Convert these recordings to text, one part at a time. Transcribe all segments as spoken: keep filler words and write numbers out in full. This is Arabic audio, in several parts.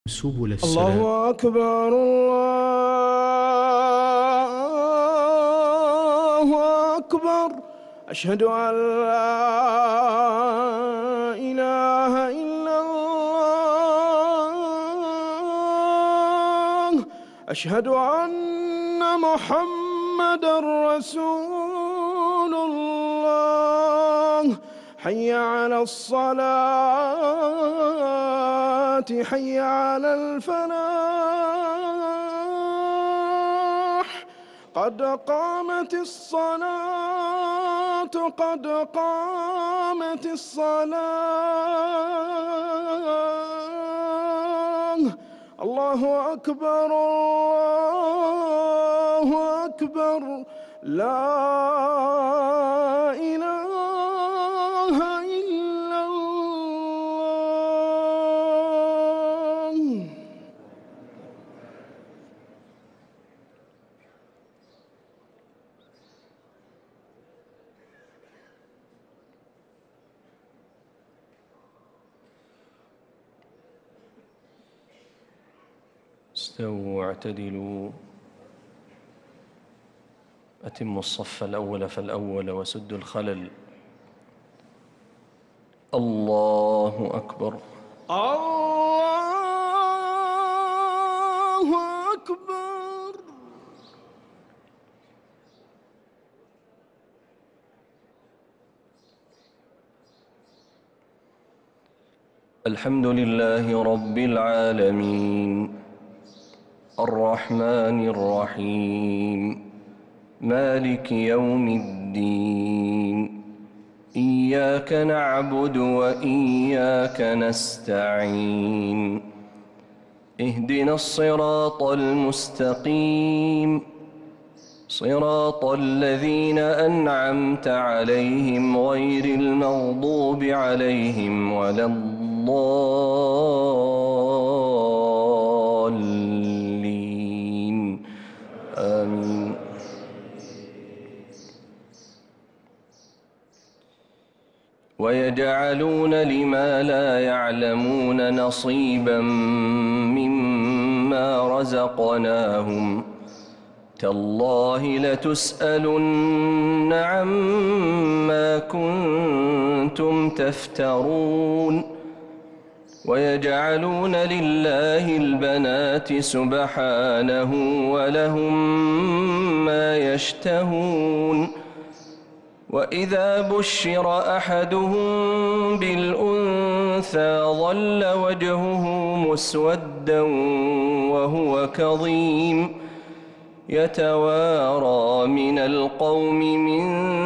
سبل السلام. الله أكبر الله أكبر. أشهد أن لا إله إلا الله. أشهد أن محمدًا رسول الله. حي على الصلاة، حي على الفلاح. قد قامت الصلاة، قد قامت الصلاة. الله أكبر الله أكبر. لا إله إلا الله. استووا واعتدلوا، أتموا الصف الأول فالأول وسدوا الخلل. الله أكبر. الله أكبر. الحمد لله رب العالمين، الرحمن الرحيم، مالك يوم الدين. إياك نعبد وإياك نستعين. اهدنا الصراط المستقيم، صراط الذين أنعمت عليهم غير المغضوب عليهم ولا الضالين. آمين. ويجعلون لما لا يعلمون نصيبا مما رزقناهم. تالله لتسألن عما كنتم تفترون. ويجعلون لله البنات سبحانه ولهم ما يشتهون. وإذا بشر أحدهم بالأنثى ظل وجهه مسودا وهو كظيم، يتوارى من القوم من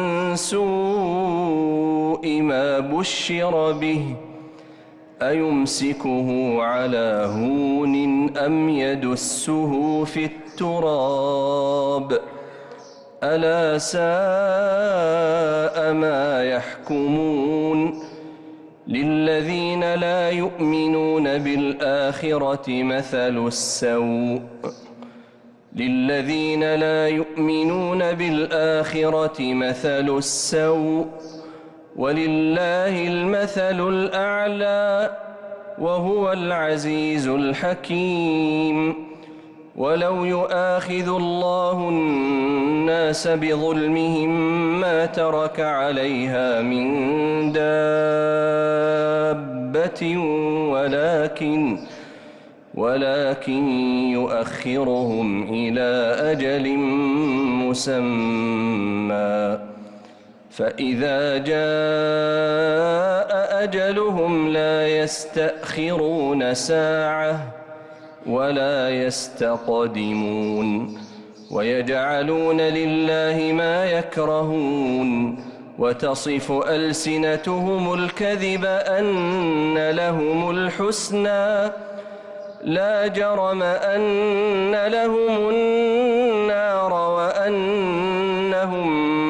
سوء ما بشر به، أيمسكه على هون أم يدسه في التراب، ألا ساء ما يحكمون. للذين لا يؤمنون بالآخرة مثل السوء للذين لا يؤمنون بالآخرة مثل السوء ولله المثل الأعلى وهو العزيز الحكيم. ولو يؤاخذ الله الناس بظلمهم ما ترك عليها من دابة ولكن ولكن يؤخرهم إلى أجل مسمى، فإذا جاء أجلهم لا يستأخرون ساعة ولا يستقدمون. ويجعلون لله ما يكرهون، وتصف ألسنتهم الكذب أن لهم الحسنى، لا جرم أن لهم النار وأنهم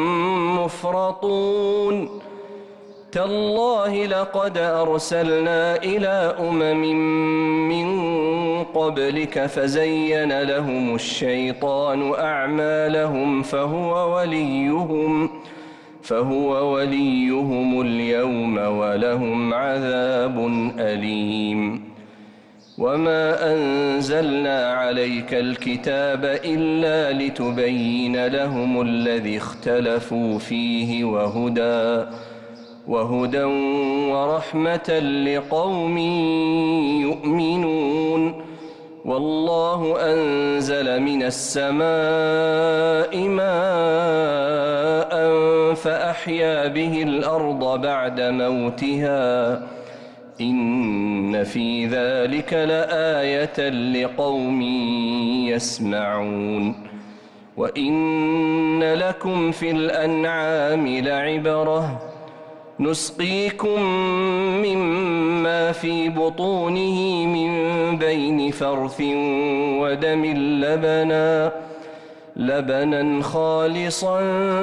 مفرطون. تالله لقد أرسلنا إلى أمم من قبلك فزين لهم الشيطان أعمالهم فهو وليهم فهو وليهم اليوم ولهم عذاب أليم. وما أنزلنا عليك الكتاب إلا لتبين لهم الذي اختلفوا فيه وهدى وهدى ورحمة لقوم يؤمنون والله أنزل من السماء ماء فأحيا به الأرض بعد موتها إن في ذلك لآية لقوم يسمعون وإن لكم في الأنعام لعبرة نسقيكم مما في بطونه من بين فرث ودم لبنا لبنا خالصا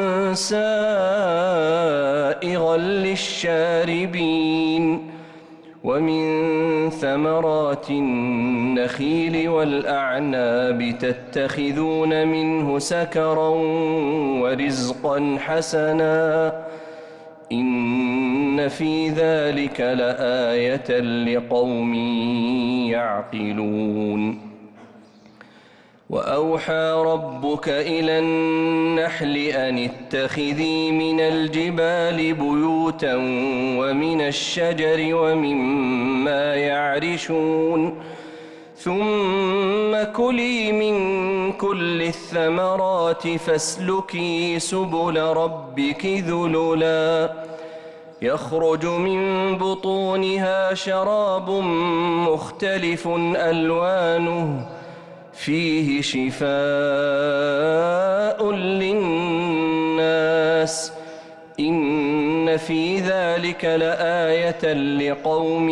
سائغا للشاربين ومن ثمرات النخيل والأعناب تتخذون منه سكرا ورزقا حسنا إن في ذلك لآية لقوم يعقلون وأوحى ربك إلى النحل أن اتخذي من الجبال بيوتا ومن الشجر ومما يعرشون ثم كلي من كل الثمرات فاسلكي سبل ربك ذللا يخرج من بطونها شراب مختلف ألوانه فيه شفاء للناس إن في ذلك لآية لقوم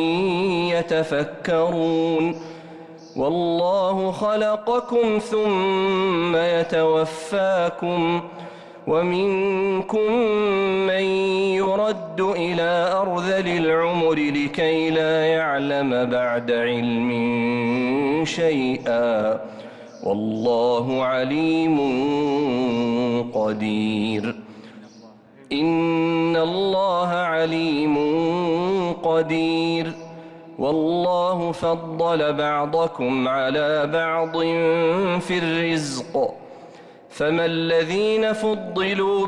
يتفكرون والله خلقكم ثم يتوفاكم ومنكم من يرد إلى أرذل العمر لكي لا يعلم بعد علم شيئا والله عليم قدير إن الله عليم قدير والله فضل بعضكم على بعض في الرزق فما الذين فضلوا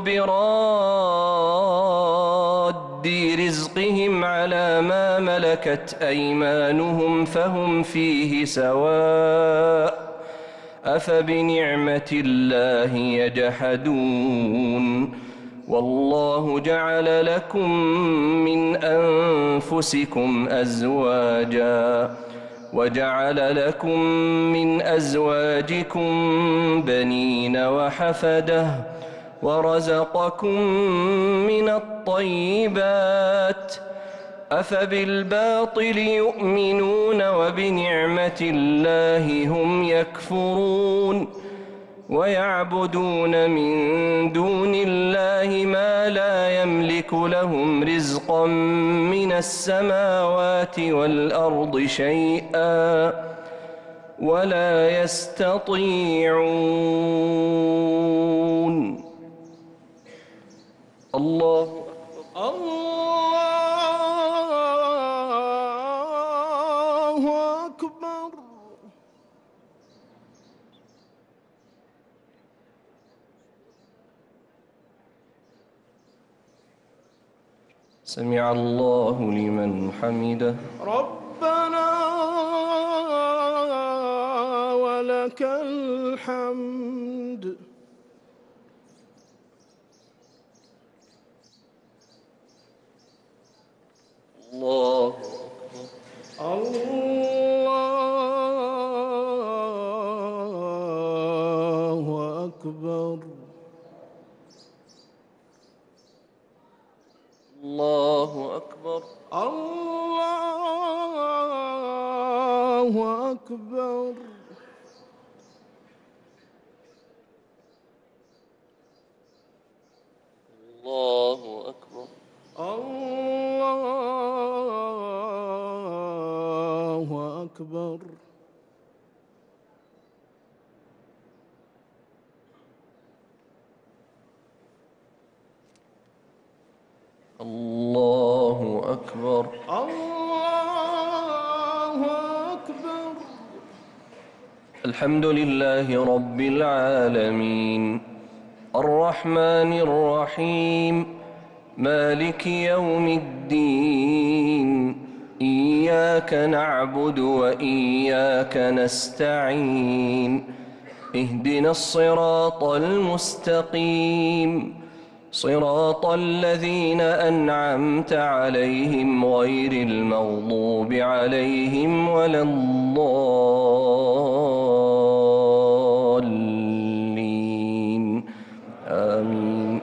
براد رزقهم على ما ملكت أيمانهم فهم فيه سواء أفبنعمة الله يجحدون والله جعل لكم من أنفسكم أزواجا وجعل لكم من أزواجكم بنين وحفدة ورزقكم من الطيبات أفبالباطل يؤمنون وبنعمة الله هم يكفرون ويعبدون من دون الله ما لا يملك لهم رزقا من السماوات والأرض شيئا ولا يستطيعون الله الله أكبر سمع الله لمن حمده ربنا ولك الحمد الله الله أكبر الله أكبر الله أكبر الله أكبر الله أكبر الله أكبر الله أكبر الحمد لله رب العالمين الرحمن الرحيم مالك يوم الدين إياك نعبد وإياك نستعين اهدنا الصراط المستقيم صراط الذين أنعمت عليهم غير المغضوب عليهم ولا الضالين آمين.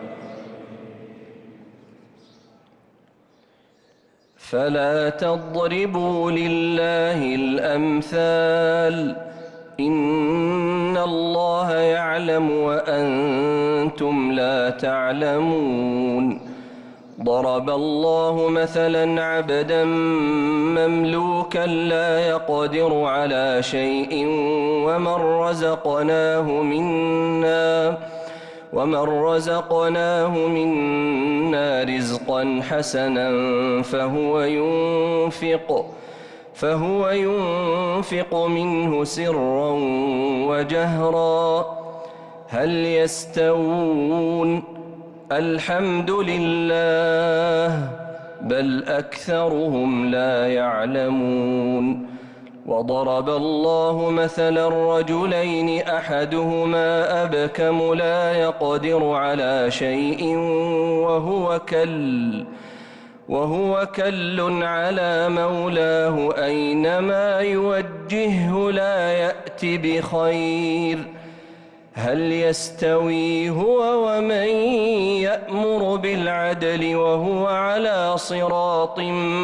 فلا تضربوا لله الأمثال إن الله يعلم وأنتم لا تعلمون. ضرب الله مثلا عبدا مملوكا لا يقدر على شيء ومن رزقناه منا ومن رزقناه منا رزقا حسنا فهو ينفق فهو ينفق منه سرا وجهرا هل يستوون الحمد لله بل أكثرهم لا يعلمون. وضرب الله مثلا رجلين أحدهما أبكم لا يقدر على شيء وهو كل وهو كل على مولاه أينما يوجهه لا يأت بخير هل يستوي هو ومن يأمر بالعدل وهو على صراط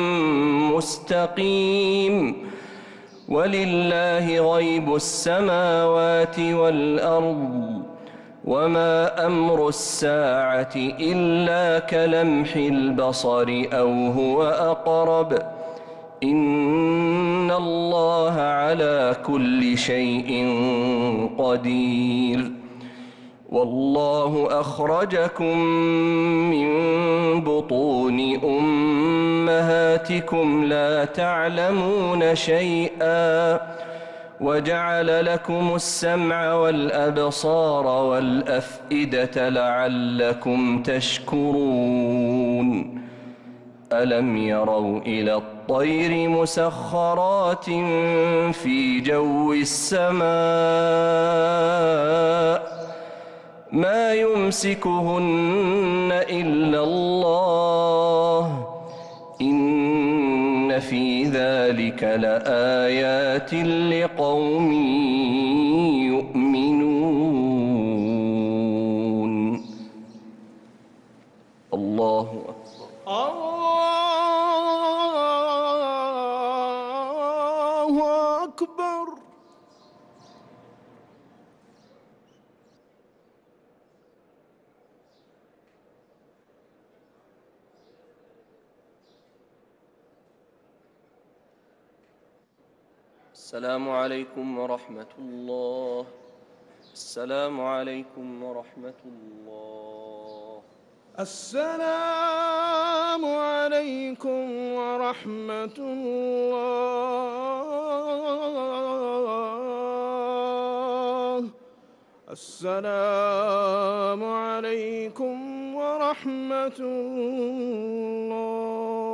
مستقيم. ولله غيب السماوات والأرض وما أمر الساعة إلا كلمح البصر أو هو أقرب إن الله على كل شيء قدير. والله أخرجكم من بطون أمهاتكم لا تعلمون شيئا وجعل لكم السمع والأبصار والأفئدة لعلكم تشكرون. ألم يروا إلى الطير مسخرات في جو السماء ما يمسكهن إلا الله إن في ذلك لآيات لقوم يؤمنون. الله أكبر. الله أكبر. السلام عليكم ورحمة الله. السلام عليكم ورحمة الله. السلام عليكم ورحمة الله. السلام عليكم ورحمة الله.